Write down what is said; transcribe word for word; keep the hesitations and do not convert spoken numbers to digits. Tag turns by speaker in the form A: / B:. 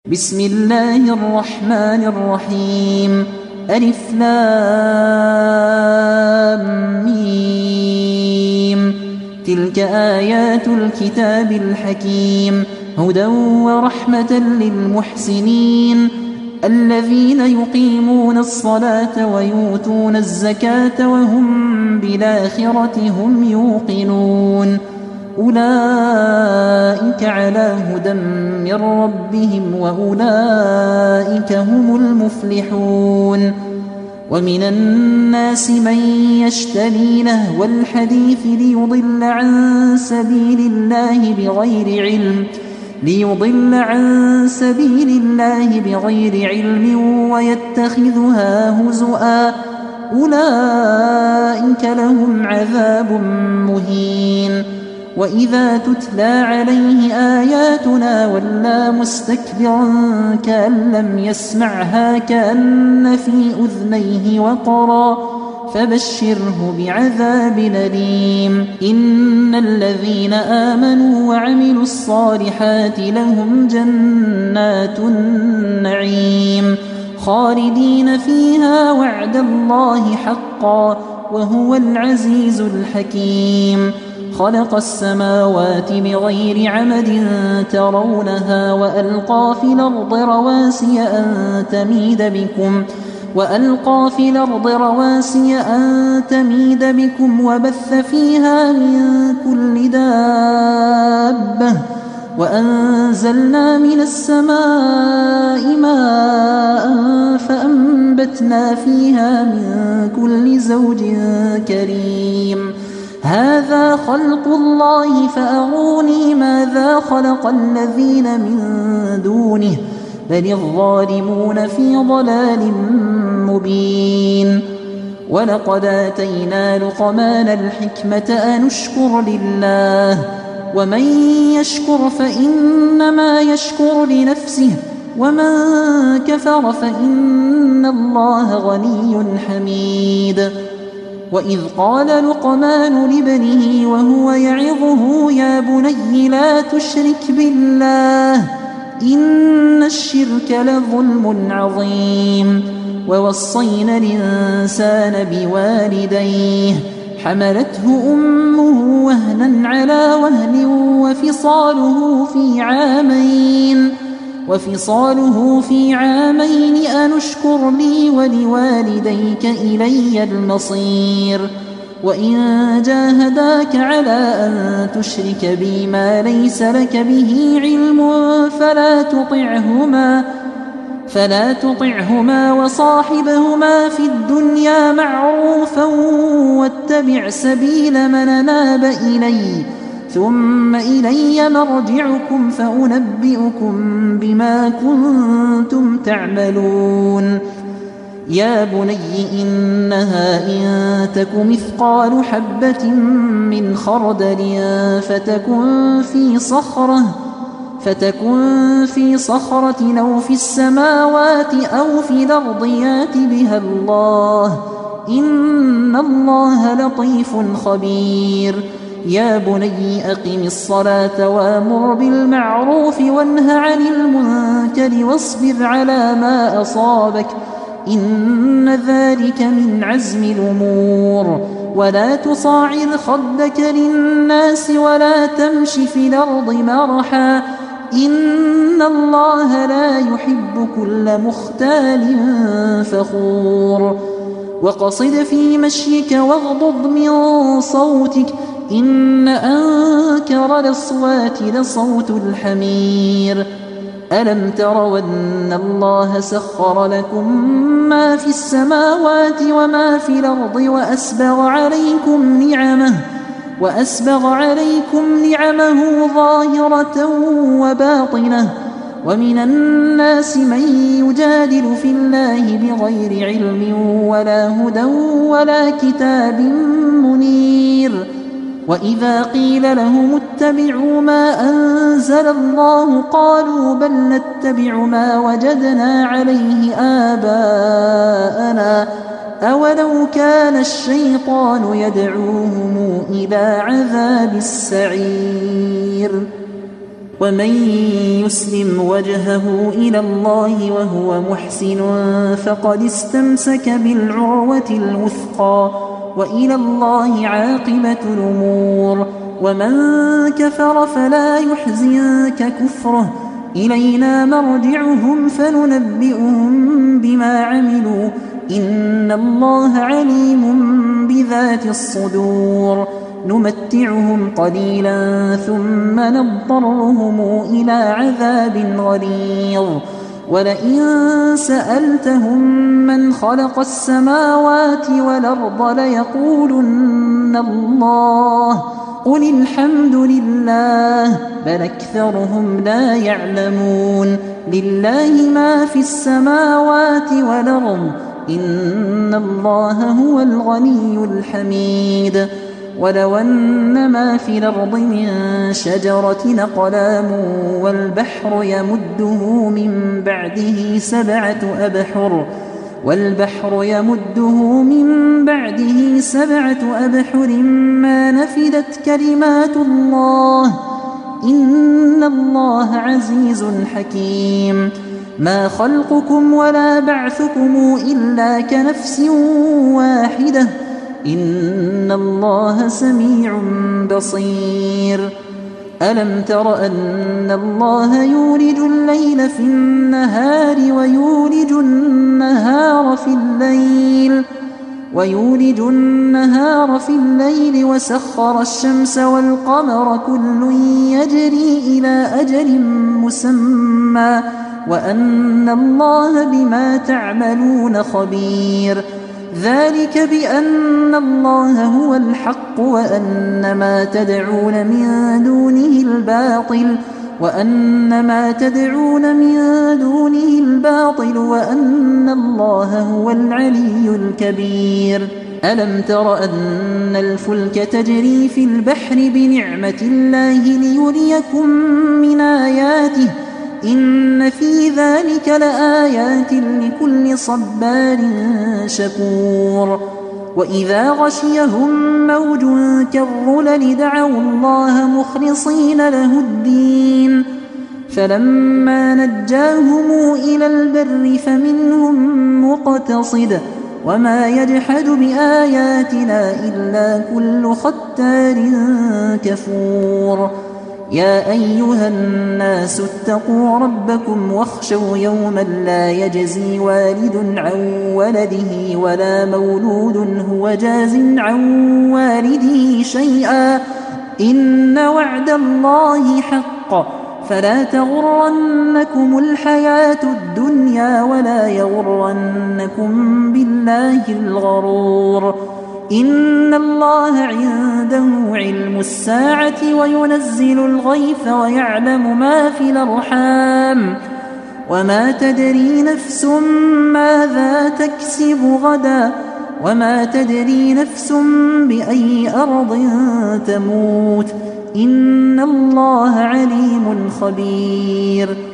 A: بسم الله الرحمن الرحيم. ألف لام ميم. تلك آيات الكتاب الحكيم، هدى ورحمة للمحسنين الذين يقيمون الصلاة ويؤتون الزكاة وهم بالآخرة هم يوقنون. أولئك على هدى من ربهم وأولئك هم المفلحون. ومن الناس من يشتري لهو الحديث ليضل عن سبيل الله بغير علم ليضل عن سبيل الله بغير علم ويتخذها هزؤا، أولئك لهم عذاب مهين. وإذا تتلى عليه آياتنا ولى مستكبرا كأن لم يسمعها كأن في أذنيه وقرا، فبشره بعذاب أليم. إن الذين آمنوا وعملوا الصالحات لهم جنات النعيم خالدين فيها وعد الله حقا وهو العزيز الحكيم. خلق السماوات بغير عمد ترونها وألقى في الأرض رواسي أن تميد بكم وألقى في الأرض رواسي أن تميد بكم وبث فيها من كل دابة وأنزلنا من السماء ماء فأنبتنا فيها من كل زوج كريم. هذا خلق الله فأروني ماذا خلق الذين من دونه بل الظالمون في ضلال مبين. ولقد آتينا لقمان الحكمة أن اشكر لله ومن يشكر فإنما يشكر لنفسه ومن كفر فإن الله غني حميد. وإذ قال لقمان لابنه وهو يعظه يا بني لا تشرك بالله إن الشرك لظلم عظيم. ووصينا الإنسان بوالديه حملته أمه وهنا على وهن وفصاله في عامين وفصاله في عامين أن اشكر لي ولوالديك إلي المصير. وإن جاهداك على أن تشرك بي ما ليس لك به علم فلا تطعهما فلا تطعهما وصاحبهما في الدنيا معروفا واتبع سبيل من أناب إلي ثم إلي مرجعكم فأنبئكم بما كنتم تعملون. يا بني إنها إن تك مثقال حبة من خردل فتكن في صخرة فتكن في صخرة أو في السماوات أو في الأرض يأت بها الله إن الله لطيف خبير. يا بني أقم الصلاة وأمر بالمعروف وانه عن المنكر واصبر على ما أصابك إن ذلك من عزم الأمور. ولا تصاعر خدك للناس ولا تمش في الأرض مرحا إن الله لا يحب كل مختال فخور. وقصد في مشيك واغضض من صوتك إن أنكر الأصوات لصوت الحمير. ألم تروا أن الله سخر لكم ما في السماوات وما في الأرض وأسبغ عليكم نعمه وأسبغ عليكم نعمه ظاهرة وباطنة. ومن الناس من يجادل في الله بغير علم ولا هدى ولا كتاب منير. وإذا قيل لهم اتبعوا ما أنزل الله قالوا بل نتبع ما وجدنا عليه آباءنا أولو كان الشيطان يدعوهم إلى عذاب السعير. ومن يسلم وجهه إلى الله وهو محسن فقد استمسك بالعروة الوثقى وإلى الله عاقبة الأمور. ومن كفر فلا يحزنك كفره إلينا مرجعهم فننبئهم بما عملوا إن الله عليم بذات الصدور. نمتعهم قليلا ثم نضطرهم إلى عذاب غليظ. ولئن سألتهم من خلق السماوات والأرض ليقولن الله قل الحمد لله بل أكثرهم لا يعلمون. لله ما في السماوات والأرض إن الله هو الغني الحميد. ولو أن ما في الأرض من شجرة أقلام والبحر يمده من بعده سبعة أبحر والبحر يمده من بعده سبعة أبحر ما نفدت كلمات الله إن الله عزيز حكيم. ما خلقكم ولا بعثكم إلا كنفس واحدة إن الله سميع بصير. ألم تر أن الله يولج الليل في النهار ويولج النهار في الليل ويولج النهار في الليل وسخر الشمس والقمر كل يجري إلى أجل مسمى وأن الله بما تعملون خبير. ذلك بأن الله هو الحق وأن ما تدعون من دونه الباطل وأن ما تدعون من دونه الباطل وأن الله هو العلي الكبير. ألم تر أن الفلك تجري في البحر بنعمة الله ليريكم من آياته إن في ذلك لآيات لكل صبار شكور. وإذا غشيهم موج كالظلل دعوا الله مخلصين له الدين فلما نجاهم إلى البر فمنهم مقتصد وما يجحد بآياتنا إلا كل ختار كفور. يا أيها الناس اتقوا ربكم واخشوا يوما لا يجزي والد عن ولده ولا مولود هو جاز عن والده شيئا إن وعد الله حق فلا تغرنكم الحياة الدنيا ولا يغرنكم بالله الغرور. إن الله عنده علم الساعة وينزل الغيث ويعلم ما في الأرحام وما تدري نفس ماذا تكسب غدا وما تدري نفس بأي أرض تموت إن الله عليم خبير.